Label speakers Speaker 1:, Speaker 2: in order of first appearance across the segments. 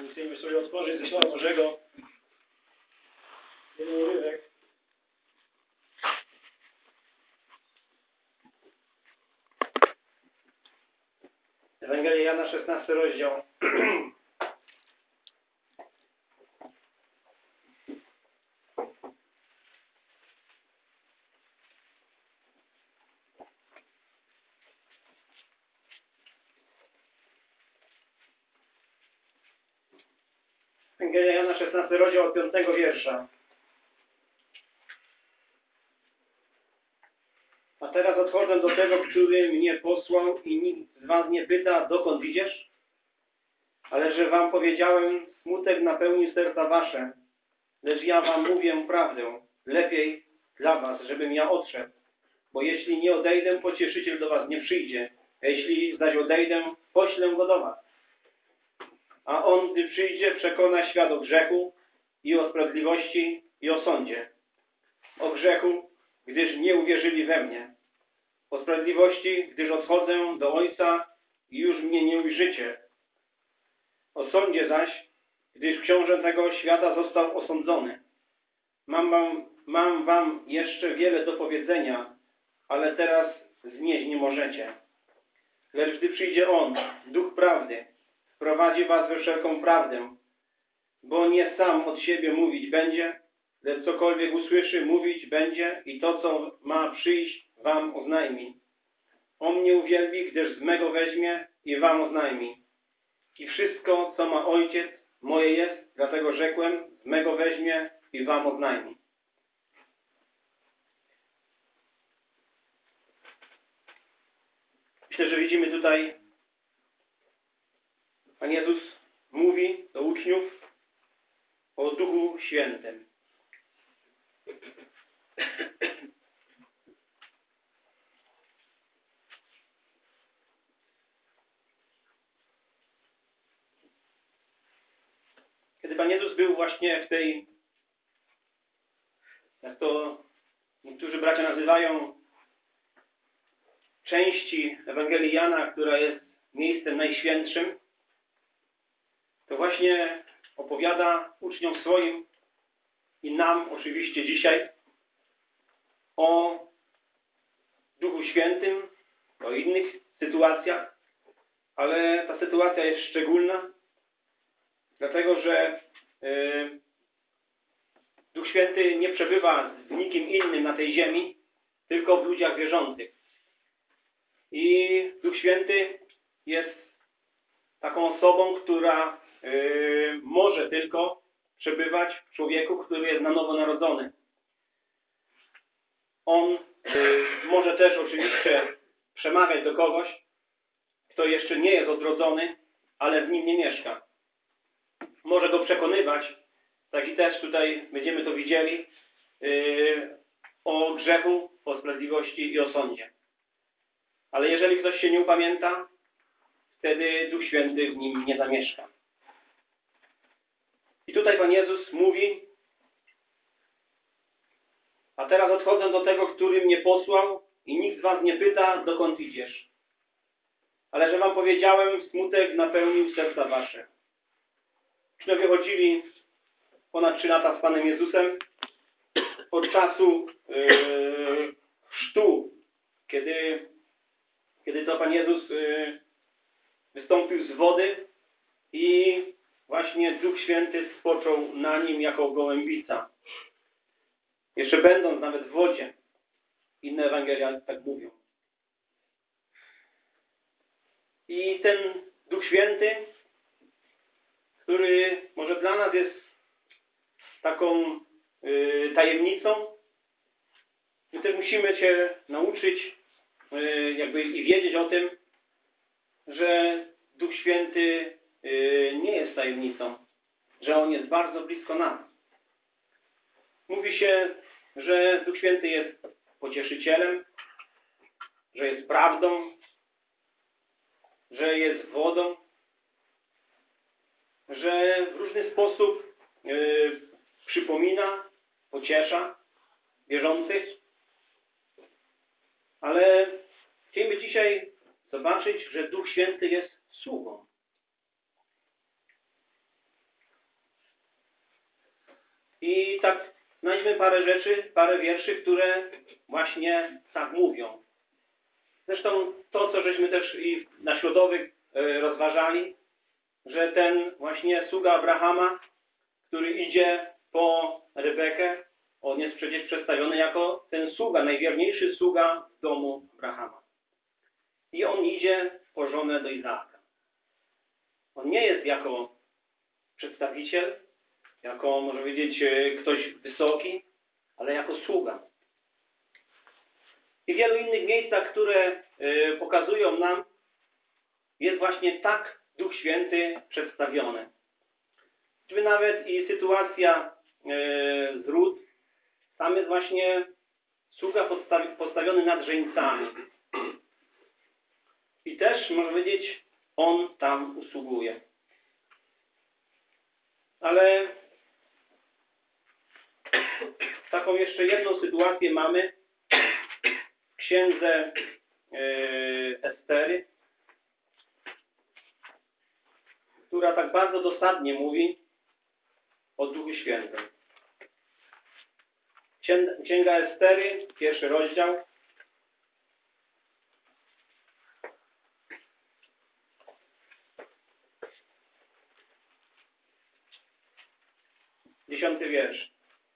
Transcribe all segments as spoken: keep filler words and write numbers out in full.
Speaker 1: Chcemy sobie otworzyć ze Słowa Bożego jeden urywek. Ewangelia Jana, szesnasty rozdział. Ewangelia Jana, szesnasty rozdział od piątego wiersza. A teraz odchodzę do tego, który mnie posłał i nikt z was nie pyta, dokąd idziesz? Ale że wam powiedziałem, smutek napełnił serca wasze. Lecz ja wam mówię prawdę. Lepiej dla was, żebym ja odszedł. Bo jeśli nie odejdę, pocieszyciel do was nie przyjdzie. A jeśli zaś odejdę, poślę go do was. A on, gdy przyjdzie, przekona świat o grzechu i o sprawiedliwości i o sądzie. O grzechu, gdyż nie uwierzyli we mnie. O sprawiedliwości, gdyż odchodzę do Ojca i już mnie nie ujrzycie. O sądzie zaś, gdyż książę tego świata został osądzony. Mam wam, mam wam jeszcze wiele do powiedzenia, ale teraz znieść nie możecie. Lecz gdy przyjdzie On, Duch Prawdy, wprowadzi was we wszelką prawdę, bo nie sam od siebie mówić będzie, lecz cokolwiek usłyszy, mówić będzie i to, co ma przyjść, wam oznajmi. On mnie uwielbi, gdyż z mego weźmie i wam oznajmi. I wszystko, co ma Ojciec, moje jest, dlatego rzekłem, z mego weźmie i wam oznajmi. Myślę, że widzimy tutaj, Pan Jezus mówi do uczniów o Duchu Świętym. Kiedy Pan Jezus był właśnie w tej, jak to niektórzy bracia nazywają, części Ewangelii Jana, która jest miejscem najświętszym, to właśnie opowiada uczniom swoim i nam oczywiście dzisiaj o Duchu Świętym, o innych sytuacjach, ale ta sytuacja jest szczególna, dlatego że yy, Duch Święty nie przebywa w nikim innym na tej ziemi, tylko w ludziach wierzących. I Duch Święty jest taką osobą, która yy, może tylko przebywać w człowieku, który jest na nowo narodzony. On yy, może też oczywiście przemawiać do kogoś, kto jeszcze nie jest odrodzony, ale w nim nie mieszka. Może go przekonywać, tak i też tutaj będziemy to widzieli, yy, o grzechu, o sprawiedliwości i o sądzie. Ale jeżeli ktoś się nie upamięta, wtedy Duch Święty w nim nie zamieszka. I tutaj Pan Jezus mówi: a teraz odchodzę do tego, który mnie posłał i nikt z was nie pyta, dokąd idziesz. Ale że wam powiedziałem, smutek napełnił serca wasze. Uczniowie chodzili ponad trzy lata z Panem Jezusem od czasu yy, chrztu, kiedy, kiedy to Pan Jezus yy, wystąpił z wody i właśnie Duch Święty spoczął na nim jako gołębica. Jeszcze będąc nawet w wodzie. Inne Ewangelia tak mówią. I ten Duch Święty, który może dla nas jest taką y, tajemnicą, my też musimy się nauczyć y, jakby i wiedzieć o tym, że Duch Święty y, nie jest tajemnicą, że On jest bardzo blisko nas. Mówi się, że Duch Święty jest pocieszycielem, że jest prawdą, że jest wodą, że w różny sposób yy, przypomina, pociesza wierzących. Ale chcielibyśmy dzisiaj zobaczyć, że Duch Święty jest sługą. I tak znajdźmy parę rzeczy, parę wierszy, które właśnie tak mówią. Zresztą to, co żeśmy też i na środowych rozważali, że ten właśnie sługa Abrahama, który idzie po Rebekę, on jest przecież przedstawiony jako ten sługa, najwierniejszy sługa w domu Abrahama. I on idzie po żonę do Izaaka. On nie jest jako przedstawiciel, jako, może powiedzieć, ktoś wysoki, ale jako sługa. I w wielu innych miejscach, które pokazują nam, jest właśnie tak Duch Święty przedstawiony. Choćby nawet i sytuacja z Rut, tam jest właśnie sługa postawi, postawiony nad żeńcami. I też, można powiedzieć, on tam usługuje. Ale taką jeszcze jedną sytuację mamy w księdze Estery, która tak bardzo dosadnie mówi o Duchu Świętym. Księga Estery, pierwszy rozdział. Dziesiąty wiersz.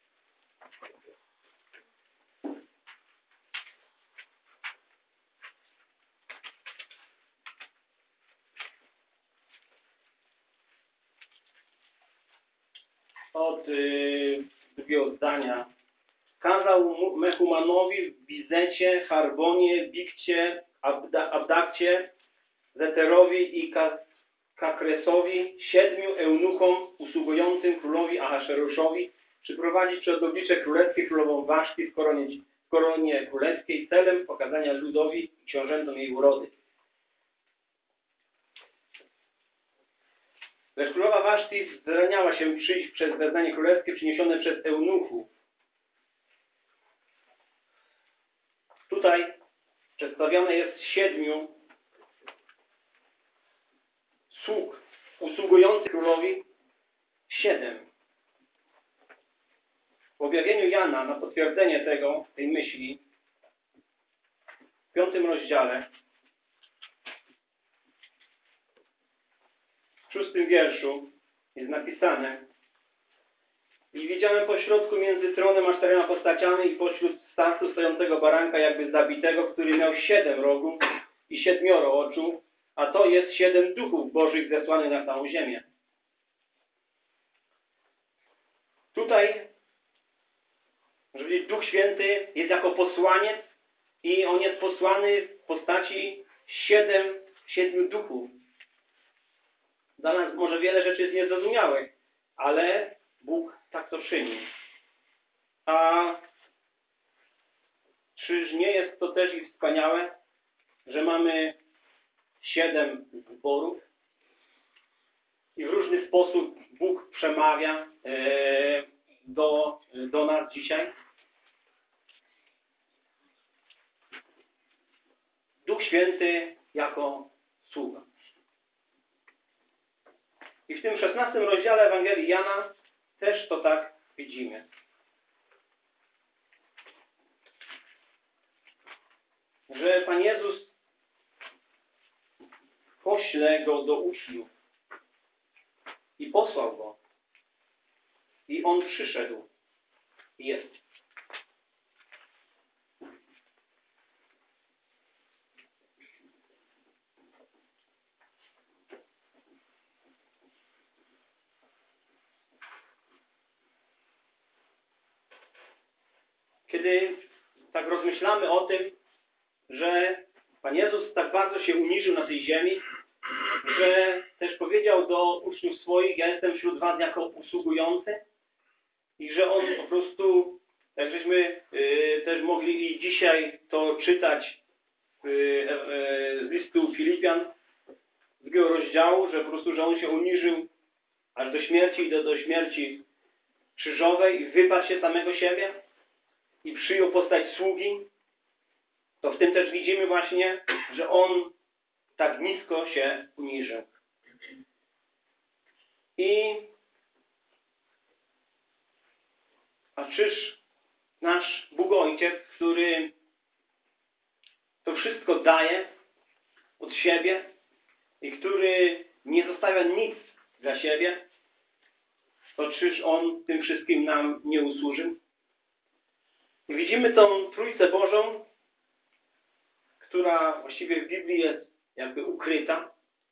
Speaker 1: Od y, drugiego zdania. Kazał Mechumanowi w Bizecie, Harbonie, Bikcie, Abda, Abdakcie, Zeterowi i Kakresowi, siedmiu eunuchom usługującym królowi Ahasferoszowi, przyprowadzić przed oblicze królewskie królową Waszti w koronie, w koronie królewskiej celem pokazania ludowi i książętom jej urody. Lecz królowa Waszti wzraniała się przyjść przez wezwanie królewskie przyniesione przez eunuchów. Tutaj przedstawione jest siedmiu sług usługujących królowi. Siedem. W objawieniu Jana na potwierdzenie tego, tej myśli, w piątym rozdziale, w szóstym wierszu jest napisane: i widziałem pośrodku między tronem a czterema postaciami i pośród startu stojącego baranka jakby zabitego, który miał siedem rogów i siedmioro oczu, a to jest siedem duchów bożych zesłanych na całą ziemię. Tutaj, żeby powiedzieć, Duch Święty jest jako posłaniec i on jest posłany w postaci siedem, siedmiu duchów. Dla nas może wiele rzeczy jest niezrozumiałych, ale Bóg tak to czyni. A czyż nie jest to też i wspaniałe, że mamy siedem zborów i w różny sposób Bóg przemawia e, do, do nas dzisiaj? Duch Święty jako sługa. I w tym szesnastym rozdziale Ewangelii Jana też to tak widzimy. Że Pan Jezus pośle go do uczniów i posłał go. I on przyszedł i jest. Kiedy tak rozmyślamy o tym, że Pan Jezus tak bardzo się uniżył na tej ziemi, że też powiedział do uczniów swoich: ja jestem wśród was jako usługujący, i że on po prostu, jak żeśmy y, też mogli i dzisiaj to czytać y, y, z listu Filipian, z drugiego rozdziału, że po prostu, że on się uniżył aż do śmierci i do, do śmierci krzyżowej i wyparł się samego siebie i przyjął postać sługi, to w tym też widzimy właśnie, że on tak nisko się uniżył. I czyż nasz Bóg Ojciec, który to wszystko daje od siebie i który nie zostawia nic dla siebie, to czyż On tym wszystkim nam nie usłużył? I widzimy tą Trójcę Bożą, która właściwie w Biblii jest jakby ukryta,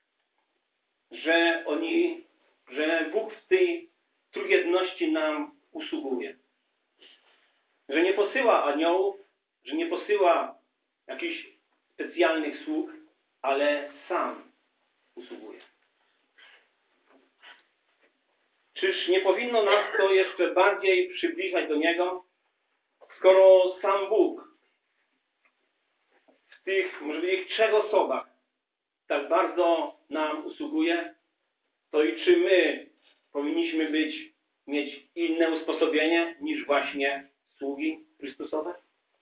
Speaker 1: że oni, że Bóg w tej trójjedności nam usługuje. Że nie posyła aniołów, że nie posyła jakichś specjalnych sług, ale sam usługuje. Czyż nie powinno nas to jeszcze bardziej przybliżać do Niego, skoro sam Bóg w tych, może powiedzieć, trzech osobach tak bardzo nam usługuje, to i czy my powinniśmy być, mieć inne usposobienie niż właśnie sługi Chrystusowe?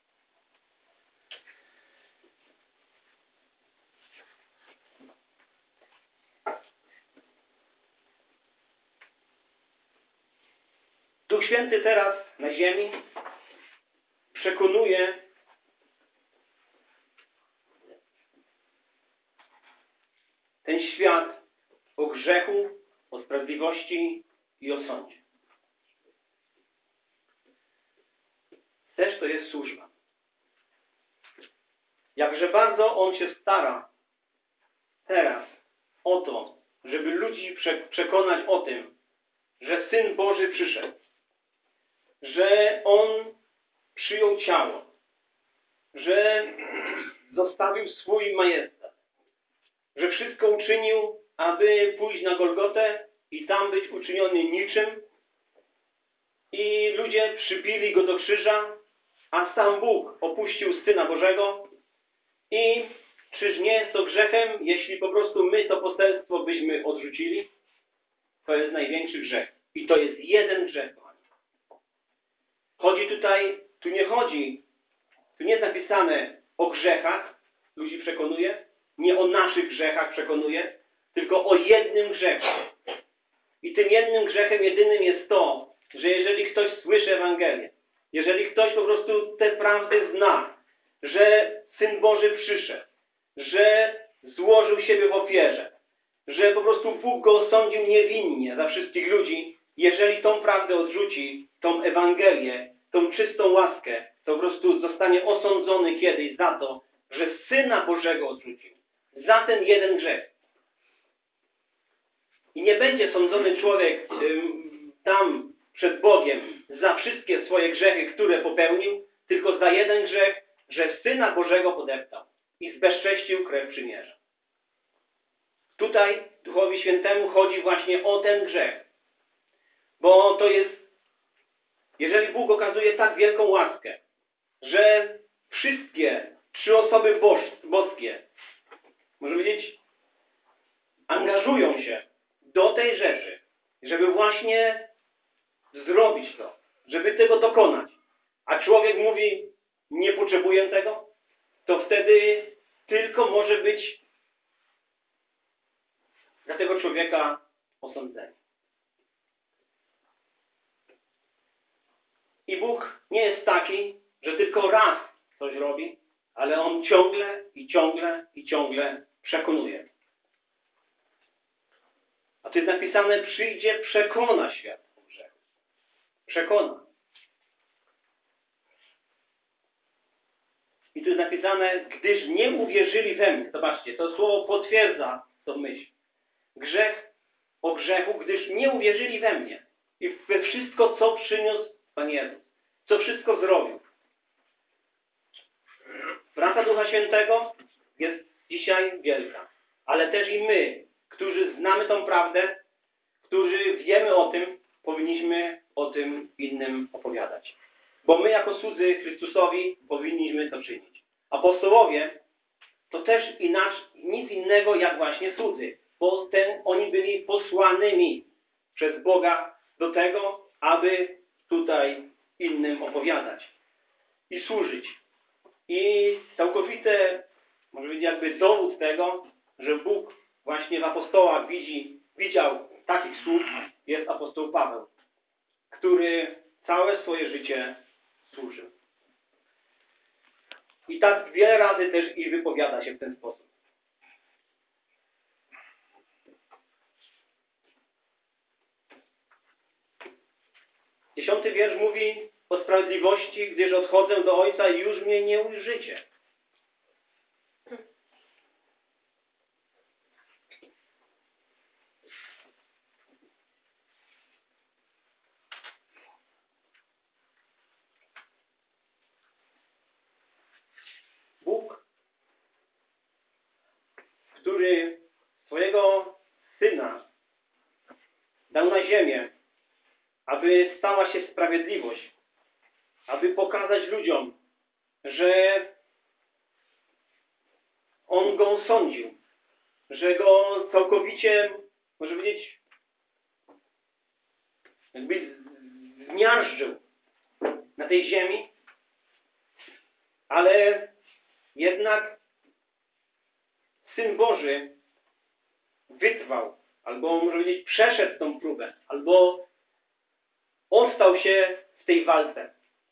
Speaker 1: Duch Święty teraz na ziemi przekonuje ten świat o grzechu, o sprawiedliwości i o sądzie. Też to jest służba. Jakże bardzo On się stara teraz o to, żeby ludzi przekonać o tym, że Syn Boży przyszedł, że On przyjął ciało, że zostawił swój majestat, że wszystko uczynił, aby pójść na Golgotę i tam być uczyniony niczym, i ludzie przybili Go do krzyża, a sam Bóg opuścił Syna Bożego. I czyż nie jest to grzechem, jeśli po prostu my to poselstwo byśmy odrzucili? To jest największy grzech. I to jest jeden grzech, kochani. Chodzi tutaj, tu nie chodzi, tu nie jest napisane o grzechach, ludzi przekonuje, nie o naszych grzechach przekonuje, tylko o jednym grzechu. I tym jednym grzechem jedynym jest to, że jeżeli ktoś słyszy Ewangelię, jeżeli ktoś po prostu te prawdy zna, że Syn Boży przyszedł, że złożył siebie w ofierze, że po prostu Bóg go osądził niewinnie za wszystkich ludzi, jeżeli tą prawdę odrzuci, tą Ewangelię, tą czystą łaskę, to po prostu zostanie osądzony kiedyś za to, że Syna Bożego odrzucił. Za ten jeden grzech. I nie będzie sądzony człowiek ym, tam przed Bogiem za wszystkie swoje grzechy, które popełnił, tylko za jeden grzech, że Syna Bożego podeptał i zbezcześcił krew przymierza. Tutaj Duchowi Świętemu chodzi właśnie o ten grzech. Bo to jest, jeżeli Bóg okazuje tak wielką łaskę, że wszystkie trzy osoby boż, boskie, może powiedzieć, angażują się do tej rzeczy, żeby właśnie zrobić to, żeby tego dokonać. A człowiek mówi, nie potrzebuję tego, to wtedy tylko może być dla tego człowieka osądzenie. I Bóg nie jest taki, że tylko raz coś robi, ale On ciągle i ciągle i ciągle przekonuje. A tu jest napisane, przyjdzie, przekona świat o grzechu. Przekona. I tu jest napisane, gdyż nie uwierzyli we mnie. Zobaczcie, to słowo potwierdza tą myśl. Grzech o grzechu, gdyż nie uwierzyli we mnie. I we wszystko, co przyniósł Pan Jezus. Co wszystko zrobił. Praca Ducha Świętego jest dzisiaj wielka. Ale też i my, którzy znamy tą prawdę, którzy wiemy o tym, powinniśmy o tym innym opowiadać. Bo my jako słudzy Chrystusowi powinniśmy to czynić. Apostołowie to też inaczej, nic innego jak właśnie słudzy. Bo ten, oni byli posłanymi przez Boga do tego, aby tutaj innym opowiadać i służyć. I całkowite, może być jakby dowód tego, że Bóg właśnie w apostołach widzi, widział takich sług, jest apostoł Paweł, który całe swoje życie służył. I tak wiele razy też i wypowiada się w ten sposób. Dziesiąty wiersz mówi o sprawiedliwości, gdyż odchodzę do Ojca i już mnie nie ujrzycie. Bóg, który swojego Syna dał na ziemię, aby stała się sprawiedliwość, aby pokazać ludziom, że On go osądził, że go całkowicie, może powiedzieć, jakby zmiażdżył na tej ziemi, ale jednak Syn Boży wytrwał, albo może powiedzieć przeszedł tą próbę, albo ostał się w tej walce.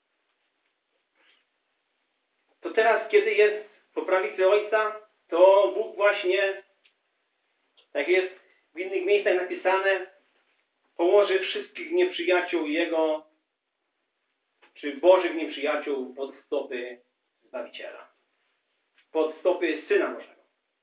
Speaker 1: To teraz, kiedy jest po prawicy Ojca, to Bóg właśnie, tak jest w innych miejscach napisane, położy wszystkich nieprzyjaciół Jego, czy Bożych nieprzyjaciół pod stopy Zbawiciela, pod stopy Syna Bożego.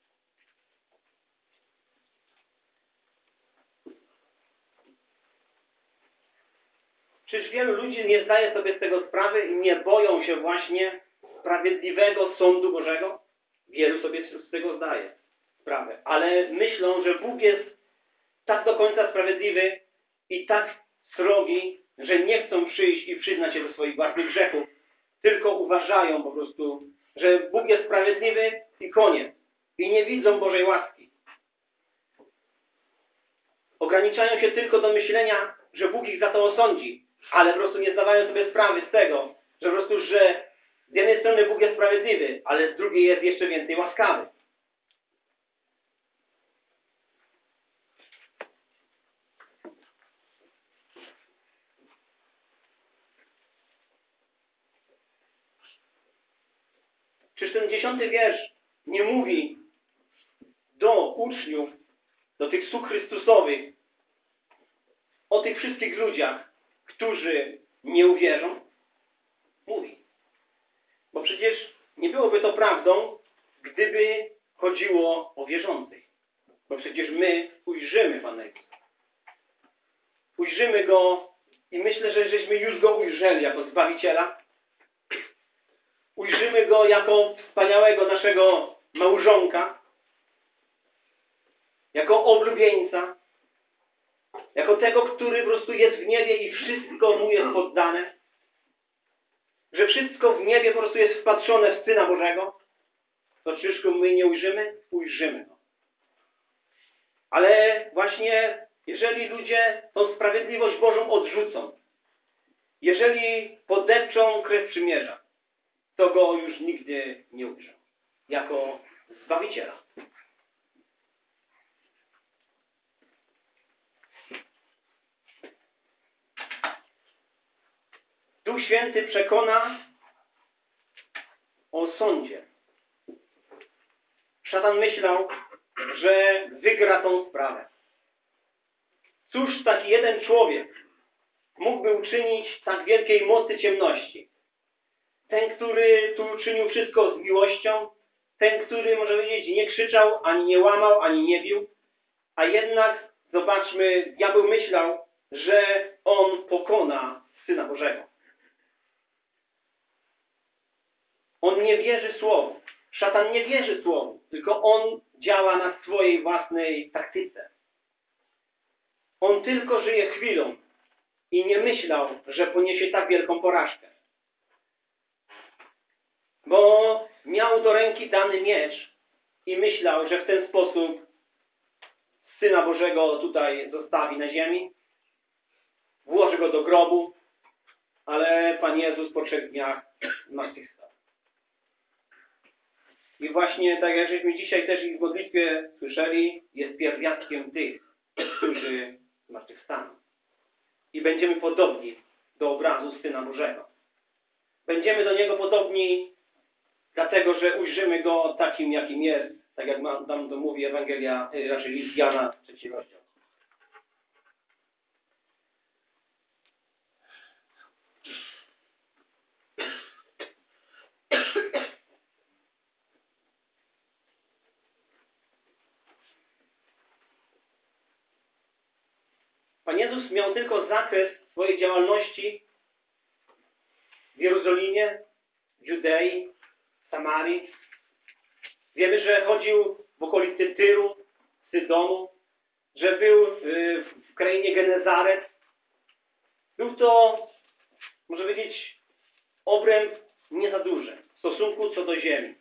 Speaker 1: Czyż wielu ludzi nie zdaje sobie z tego sprawy i nie boją się właśnie sprawiedliwego sądu Bożego? Wielu sobie z tego zdaje sprawę, ale myślą, że Bóg jest tak do końca sprawiedliwy i tak srogi, że nie chcą przyjść i przyznać się do swoich własnych grzechów, tylko uważają po prostu, że Bóg jest sprawiedliwy i koniec. I nie widzą Bożej łaski. Ograniczają się tylko do myślenia, że Bóg ich za to osądzi, ale po prostu nie zdawają sobie sprawy z tego, że po prostu, że z jednej strony Bóg jest sprawiedliwy, ale z drugiej jest jeszcze więcej łaskawy. Czyż ten dziesiąty wiersz nie mówi do uczniów, do tych sług Chrystusowych, o tych wszystkich ludziach, którzy nie uwierzą? Mówi. Bo przecież nie byłoby to prawdą, gdyby chodziło o wierzących. Bo przecież my ujrzymy Pana Jezusa. Ujrzymy Go i myślę, że żeśmy już Go ujrzeli jako Zbawiciela. Ujrzymy Go jako wspaniałego naszego małżonka, jako oblubieńca, jako tego, który po prostu jest w niebie i wszystko Mu jest poddane, że wszystko w niebie po prostu jest wpatrzone w Syna Bożego, to czyż Go my nie ujrzymy? Ujrzymy Go. Ale właśnie jeżeli ludzie tą sprawiedliwość Bożą odrzucą, jeżeli podepczą krew przymierza, to Go już nigdy nie ujrzą jako Zbawiciela. Duch Święty przekona o sądzie. Szatan myślał, że wygra tą sprawę. Cóż taki jeden człowiek mógłby uczynić tak wielkiej mocy ciemności? Ten, który tu uczynił wszystko z miłością, ten, który, może powiedzieć, nie krzyczał, ani nie łamał, ani nie bił, a jednak, zobaczmy, diabeł myślał, że on pokona Syna Bożego. On nie wierzy słowu. Szatan nie wierzy słowu, tylko on działa na swojej własnej taktyce. On tylko żyje chwilą i nie myślał, że poniesie tak wielką porażkę. Bo miał do ręki dany miecz i myślał, że w ten sposób Syna Bożego tutaj zostawi na ziemi, włoży go do grobu, ale Pan Jezus po trzech dniach zmartwychwstał. I właśnie tak jak żeśmy dzisiaj też i w modlitwie słyszeli, jest pierwiastkiem tych, którzy zmartwychwstaną. I będziemy podobni do obrazu Syna Bożego. Będziemy do Niego podobni, dlatego że ujrzymy Go takim, jakim jest, tak jak nam to mówi Ewangelia, raczej list Jana, trzeci rozdział. Pan Jezus miał tylko zakres swojej działalności w Jerozolimie, w Judei, w Samarii. Wiemy, że chodził w okolicy Tyru, Sydonu, że był w krainie Genezaret. Był to, można powiedzieć, obręb nie za duży w stosunku co do ziemi.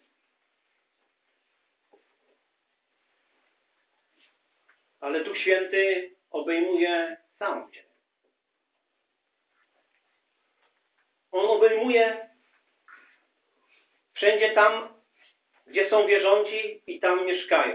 Speaker 1: Ale Duch Święty obejmuje całą ziemię. On obejmuje wszędzie tam, gdzie są wierzący i tam mieszkają.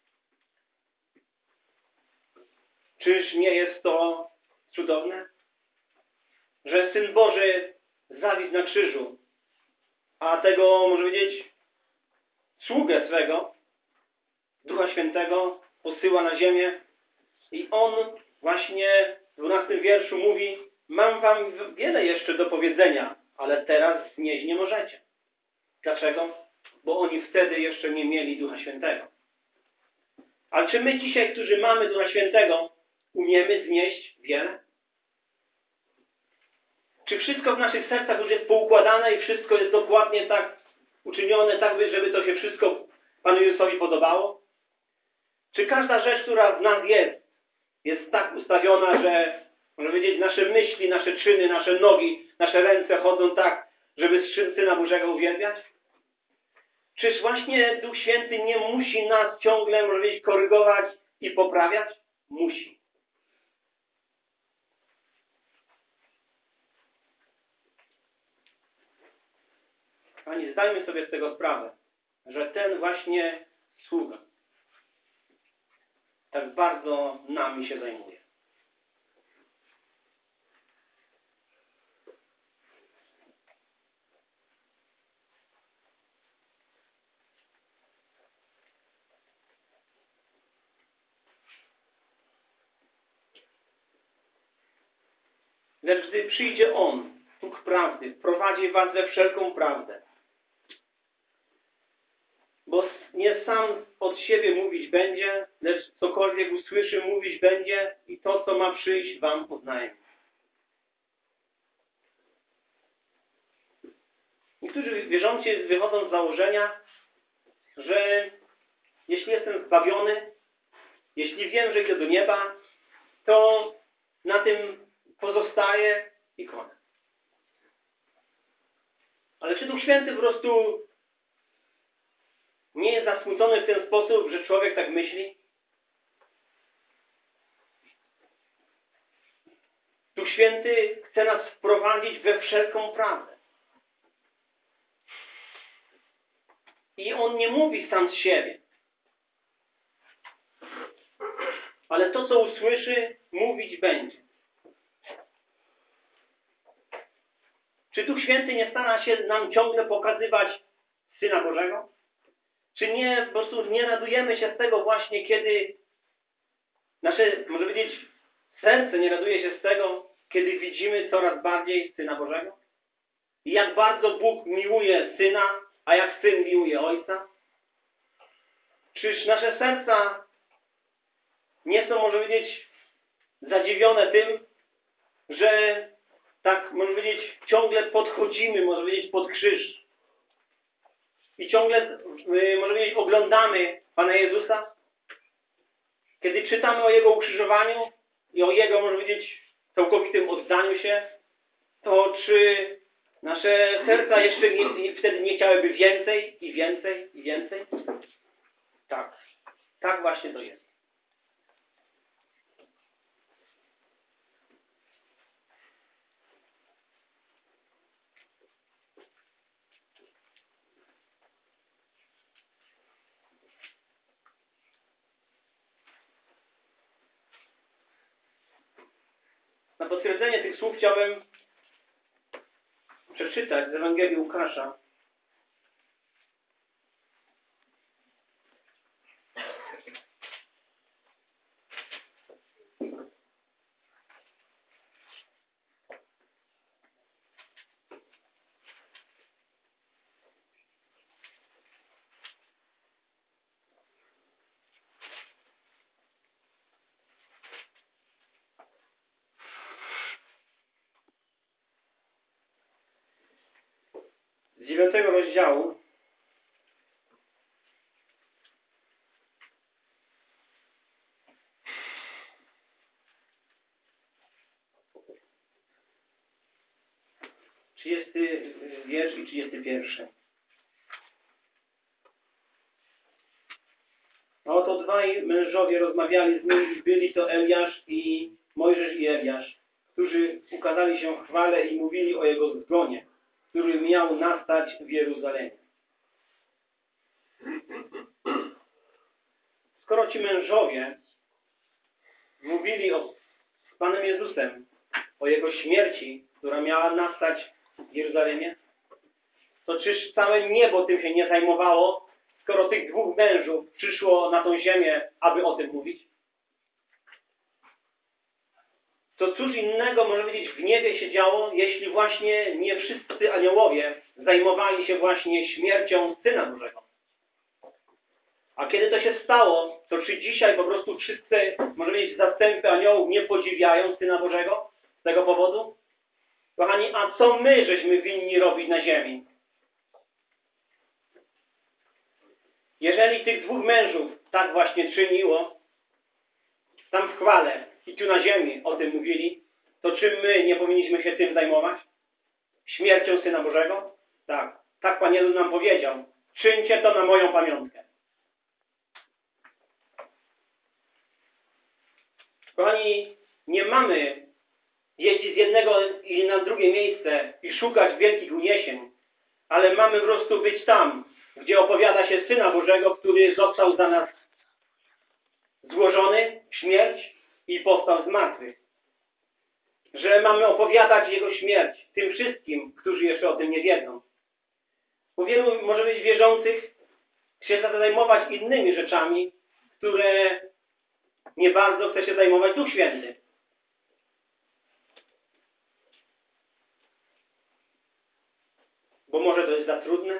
Speaker 1: Czyż nie jest to cudowne? Że Syn Boży zawisł na krzyżu, a tego, może powiedzieć, sługę swego, Ducha Świętego, posyła na ziemię i On właśnie w dwunastym wierszu mówi: mam wam wiele jeszcze do powiedzenia, ale teraz znieść nie możecie. Dlaczego? Bo oni wtedy jeszcze nie mieli Ducha Świętego. Ale czy my dzisiaj, którzy mamy Ducha Świętego, umiemy znieść wiele? Czy wszystko w naszych sercach już jest poukładane i wszystko jest dokładnie tak uczynione, tak by, żeby to się wszystko Panu Jezusowi podobało? Czy każda rzecz, która w nas jest, jest tak ustawiona, że, można powiedzieć, nasze myśli, nasze czyny, nasze nogi, nasze ręce chodzą tak, żeby Syna Bożego uwielbiać? Czyż właśnie Duch Święty nie musi nas ciągle, można powiedzieć, korygować i poprawiać? Musi. Pani, zdajmy sobie z tego sprawę, że ten właśnie sługa tak bardzo nami się zajmuje. Lecz gdy przyjdzie On, Duch prawdy, wprowadzi was we wszelką prawdę. Bo nie sam od siebie mówić będzie, lecz cokolwiek usłyszy, mówić będzie i to, co ma przyjść, wam poznaje. Niektórzy wierzący wychodzą z założenia, że jeśli jestem zbawiony, jeśli wiem, że idę do nieba, to na tym pozostaje i koniec. Ale czy Duch Święty po prostu nie jest zasmucony w ten sposób, że człowiek tak myśli? Duch Święty chce nas wprowadzić we wszelką prawdę. I On nie mówi sam z siebie. Ale to, co usłyszy, mówić będzie. Czy Duch Święty nie stara się nam ciągle pokazywać Syna Bożego? Czy nie, po prostu nie radujemy się z tego właśnie, kiedy nasze, może powiedzieć, serce nie raduje się z tego, kiedy widzimy coraz bardziej Syna Bożego? I jak bardzo Bóg miłuje Syna, a jak Syn miłuje Ojca? Czyż nasze serca nie są, może powiedzieć, zadziwione tym, że tak, może powiedzieć, ciągle podchodzimy, może powiedzieć, pod krzyż. I ciągle, może powiedzieć, oglądamy Pana Jezusa. Kiedy czytamy o Jego ukrzyżowaniu i o Jego, może powiedzieć, całkowitym oddaniu się, to czy nasze serca jeszcze nie, nie, wtedy nie chciałyby więcej i więcej i więcej? Tak. Tak właśnie to jest. Na potwierdzenie tych słów chciałbym przeczytać z Ewangelii Łukasza. Z dziewiątego rozdziału. Trzydziesty wiersz i trzydziesty pierwszy. A oto dwaj mężowie rozmawiali z nim, byli to Eliasz i Mojżesz i Eliasz, którzy ukazali się w chwale i mówili o jego zgonie, który miał nastać w Jeruzalemie. Skoro ci mężowie mówili o z Panem Jezusem, o Jego śmierci, która miała nastać w Jeruzalemie, to czyż całe niebo tym się nie zajmowało, skoro tych dwóch mężów przyszło na tą ziemię, aby o tym mówić? To cóż innego, może powiedzieć, w niebie się działo, jeśli właśnie nie wszyscy aniołowie zajmowali się właśnie śmiercią Syna Bożego? A kiedy to się stało, to czy dzisiaj po prostu wszyscy, może powiedzieć, zastępy aniołów nie podziwiają Syna Bożego z tego powodu? Kochani, a co my żeśmy winni robić na ziemi? Jeżeli tych dwóch mężów tak właśnie czyniło, tam w chwale i tu na ziemi o tym mówili, to czy my nie powinniśmy się tym zajmować? Śmiercią Syna Bożego? Tak. Tak Pan Jezus nam powiedział. Czyńcie to na moją pamiątkę. Kochani, nie mamy jeździć z jednego i na drugie miejsce i szukać wielkich uniesień, ale mamy po prostu być tam, gdzie opowiada się Syna Bożego, który został za nas złożony w śmierć i powstał z martwych. Że mamy opowiadać Jego śmierć tym wszystkim, którzy jeszcze o tym nie wiedzą. Bo wielu, może być wierzących, się zajmować innymi rzeczami, które nie bardzo chce się zajmować Duch Święty. Bo może to jest za trudne?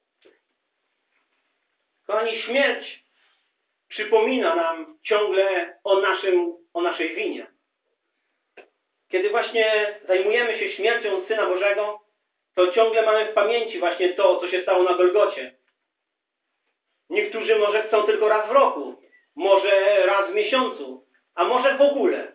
Speaker 1: Kochani, śmierć przypomina nam ciągle o, naszym, o naszej winie. Kiedy właśnie zajmujemy się śmiercią Syna Bożego, to ciągle mamy w pamięci właśnie to, co się stało na Golgocie. Niektórzy może chcą tylko raz w roku, może raz w miesiącu, a może w ogóle.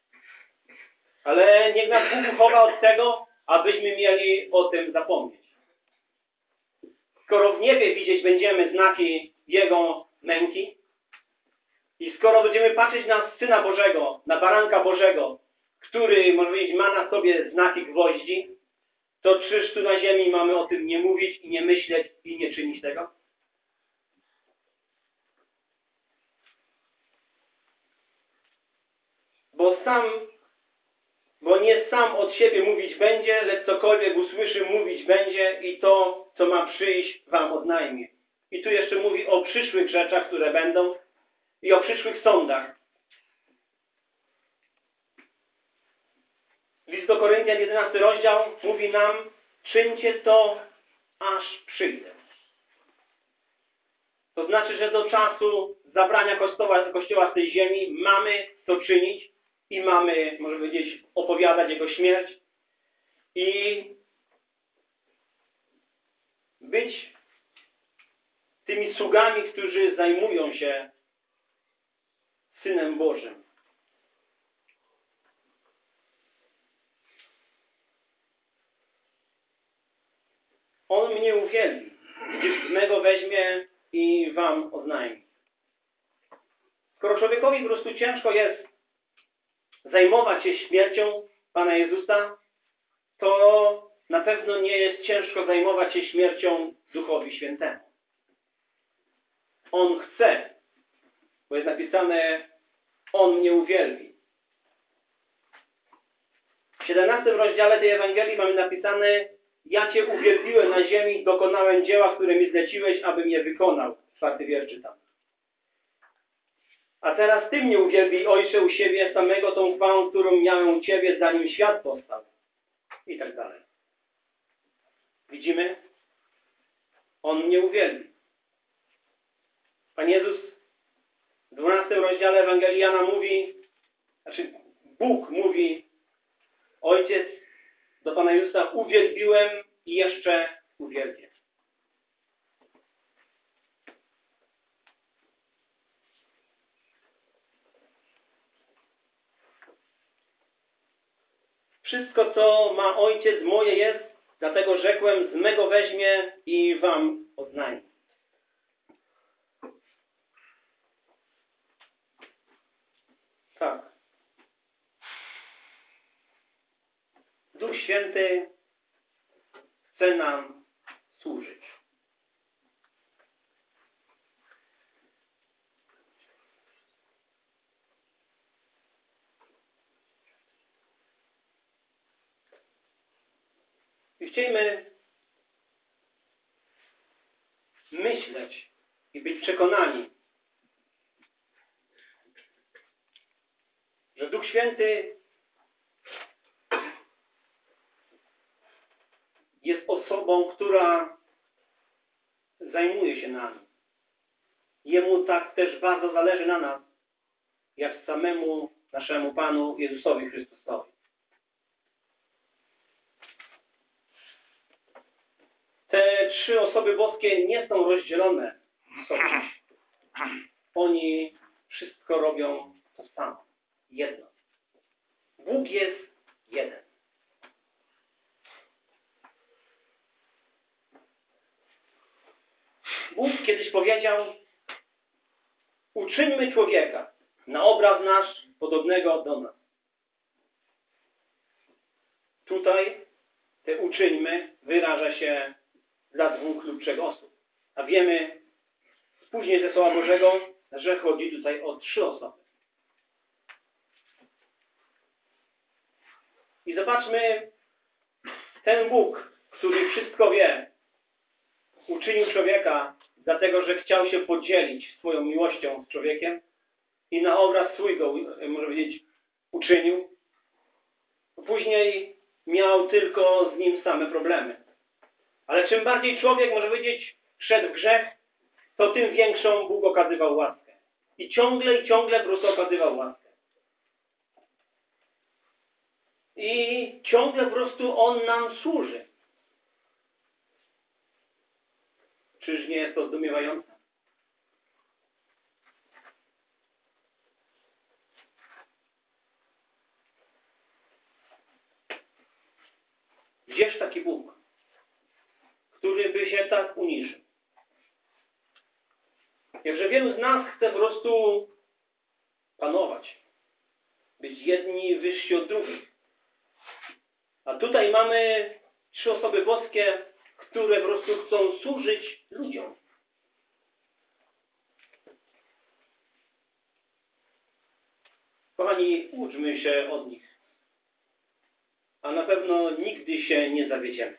Speaker 1: Ale niech nas Bóg uchowa od tego, abyśmy mieli o tym zapomnieć. Skoro w niebie widzieć będziemy znaki Jego męki i skoro będziemy patrzeć na Syna Bożego, na Baranka Bożego, który, można powiedzieć, ma na sobie znaki gwoździ, to czyż tu na ziemi mamy o tym nie mówić i nie myśleć i nie czynić tego? Bo sam, bo nie sam od siebie mówić będzie, lecz cokolwiek usłyszy, mówić będzie i to, co ma przyjść, wam oznajmi. I tu jeszcze mówi o przyszłych rzeczach, które będą i o przyszłych sądach. List do Koryntian, jedenasty rozdział, mówi nam, czyńcie to, aż przyjdę. To znaczy, że do czasu zabrania kościoła, kościoła z tej ziemi mamy to czynić i mamy, może powiedzieć, opowiadać Jego śmierć i być tymi sługami, którzy zajmują się Synem Bożym. On mnie uwielbi, gdyż mego weźmie i wam oznajmi. Skoro człowiekowi po prostu ciężko jest zajmować się śmiercią Pana Jezusa, to na pewno nie jest ciężko zajmować się śmiercią Duchowi Świętemu. On chce, bo jest napisane, On mnie uwielbi. W siedemnastym rozdziale tej Ewangelii mamy napisane, ja Cię uwielbiłem na ziemi, dokonałem dzieła, które mi zleciłeś, abym je wykonał. Czwarty wiersz czytam. A teraz Ty mnie uwielbij, Ojcze, u siebie samego tą chwałą, którą miałem u Ciebie, zanim świat powstał. I tak dalej. Widzimy? On mnie uwielbi. Pan Jezus w dwunastym rozdziale Ewangelii Jana mówi, znaczy Bóg mówi, Ojciec do Pana Jezusa, uwielbiłem i jeszcze uwielbię. Wszystko, co ma Ojciec, moje jest, dlatego rzekłem, z mego weźmie i wam oznajmi. Tak. Duch Święty chce nam służyć. I chcielibyśmy myśleć i być przekonani, że Duch Święty jest osobą, która zajmuje się nami. Jemu tak też bardzo zależy na nas, jak samemu naszemu Panu Jezusowi Chrystusowi. Te trzy osoby boskie nie są rozdzielone w sobie. Oni wszystko robią to samo. Jedno. Bóg jest jeden. Bóg kiedyś powiedział, uczyńmy człowieka na obraz nasz, podobnego do nas. Tutaj te uczyńmy wyraża się dla dwóch lub trzech osób. A wiemy później ze Słowa Bożego, że chodzi tutaj o trzy osoby. I zobaczmy, ten Bóg, który wszystko wie, uczynił człowieka, dlatego że chciał się podzielić swoją miłością z człowiekiem i na obraz swój go, można powiedzieć, uczynił. Później miał tylko z nim same problemy. Ale czym bardziej człowiek, może powiedzieć, szedł w grzech, to tym większą Bóg okazywał łaskę. I ciągle i ciągle po prostu okazywał łaskę. I ciągle po prostu On nam służy. Czyż nie jest to zdumiewające? Gdzież taki Bóg, który by się tak uniżył? Jakże wielu z nas chce po prostu panować, być jedni wyżsi od drugich. A tutaj mamy trzy osoby boskie, które po prostu chcą służyć ludziom. Kochani, uczmy się od nich. A na pewno nigdy się nie zawiedziemy.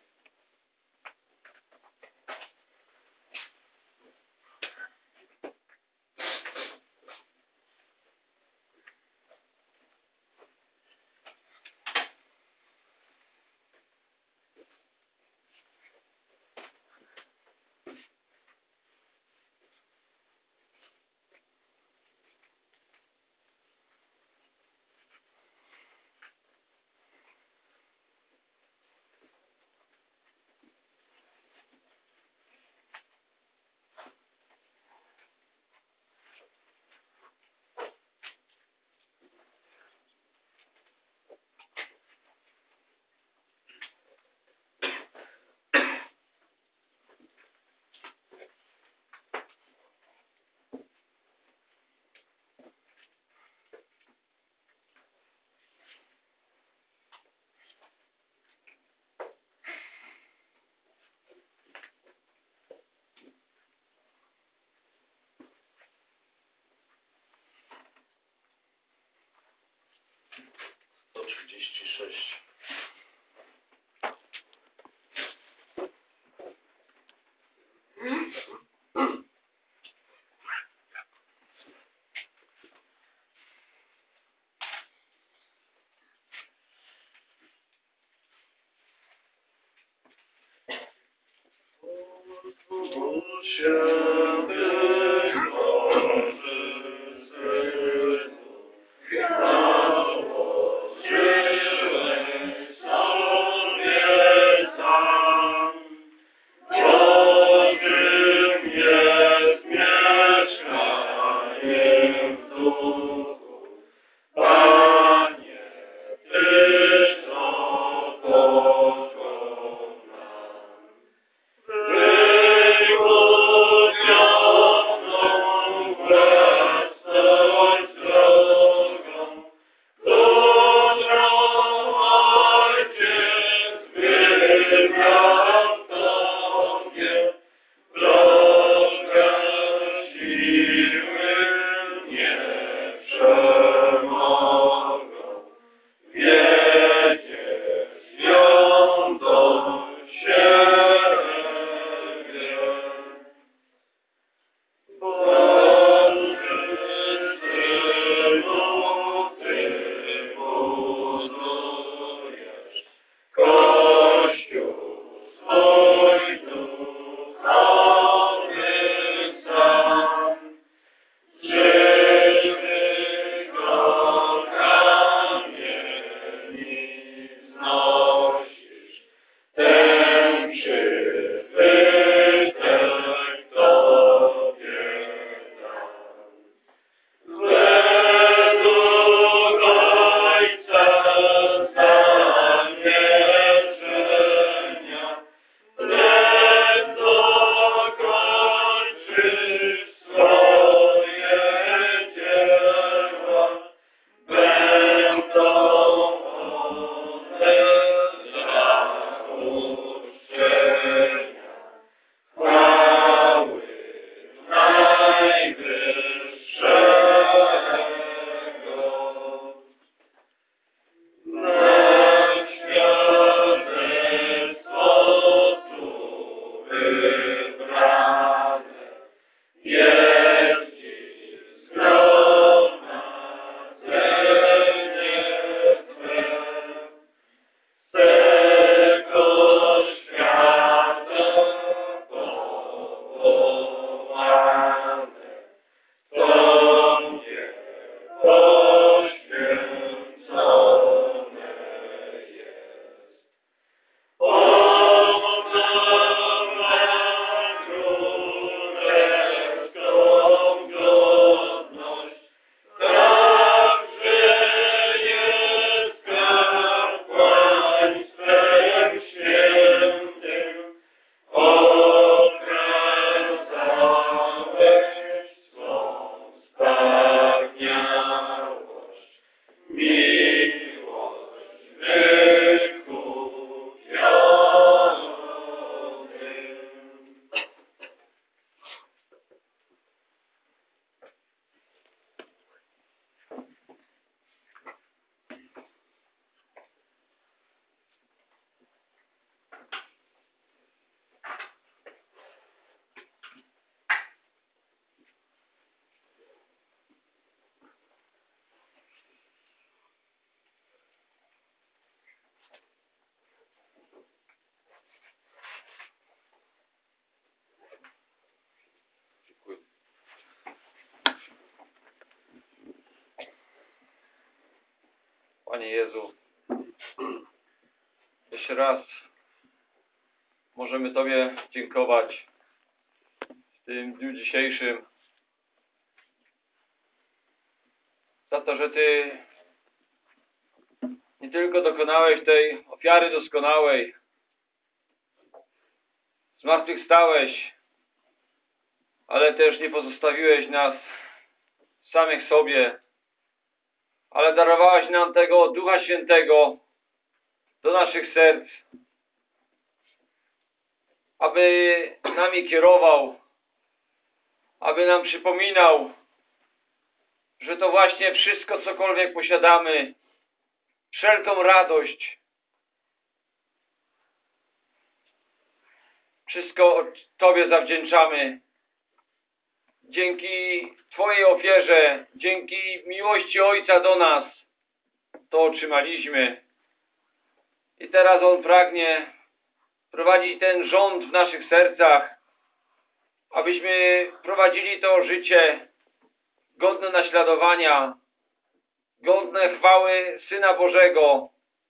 Speaker 2: Panie Jezu, jeszcze raz możemy Tobie dziękować w tym dniu dzisiejszym za to, że Ty nie tylko dokonałeś tej ofiary doskonałej, zmartwychwstałeś, ale też nie pozostawiłeś nas samych sobie, ale darowałeś nam tego Ducha Świętego do naszych serc, aby nami kierował, aby nam przypominał, że to właśnie wszystko, cokolwiek posiadamy, wszelką radość, wszystko Tobie zawdzięczamy. Dzięki Twojej ofierze, dzięki miłości Ojca do nas, to otrzymaliśmy. I teraz On pragnie prowadzić ten rząd w naszych sercach, abyśmy prowadzili to życie godne naśladowania, godne chwały Syna Bożego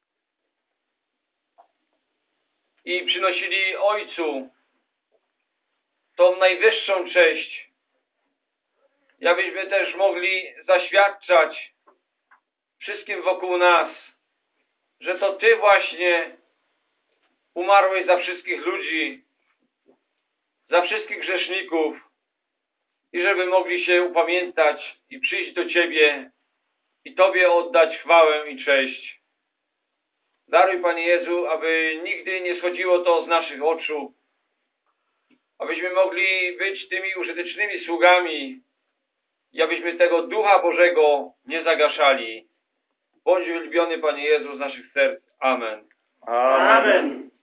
Speaker 2: i przynosili Ojcu tą najwyższą cześć, i abyśmy też mogli zaświadczać wszystkim wokół nas, że to Ty właśnie umarłeś za wszystkich ludzi, za wszystkich grzeszników, i żeby mogli się upamiętać i przyjść do Ciebie i Tobie oddać chwałę i cześć. Daruj, Panie Jezu, aby nigdy nie schodziło to z naszych oczu, abyśmy mogli być tymi użytecznymi sługami i abyśmy tego Ducha Bożego nie zagaszali. Bądź uwielbiony, Panie Jezu, z naszych serc. Amen.
Speaker 1: Amen.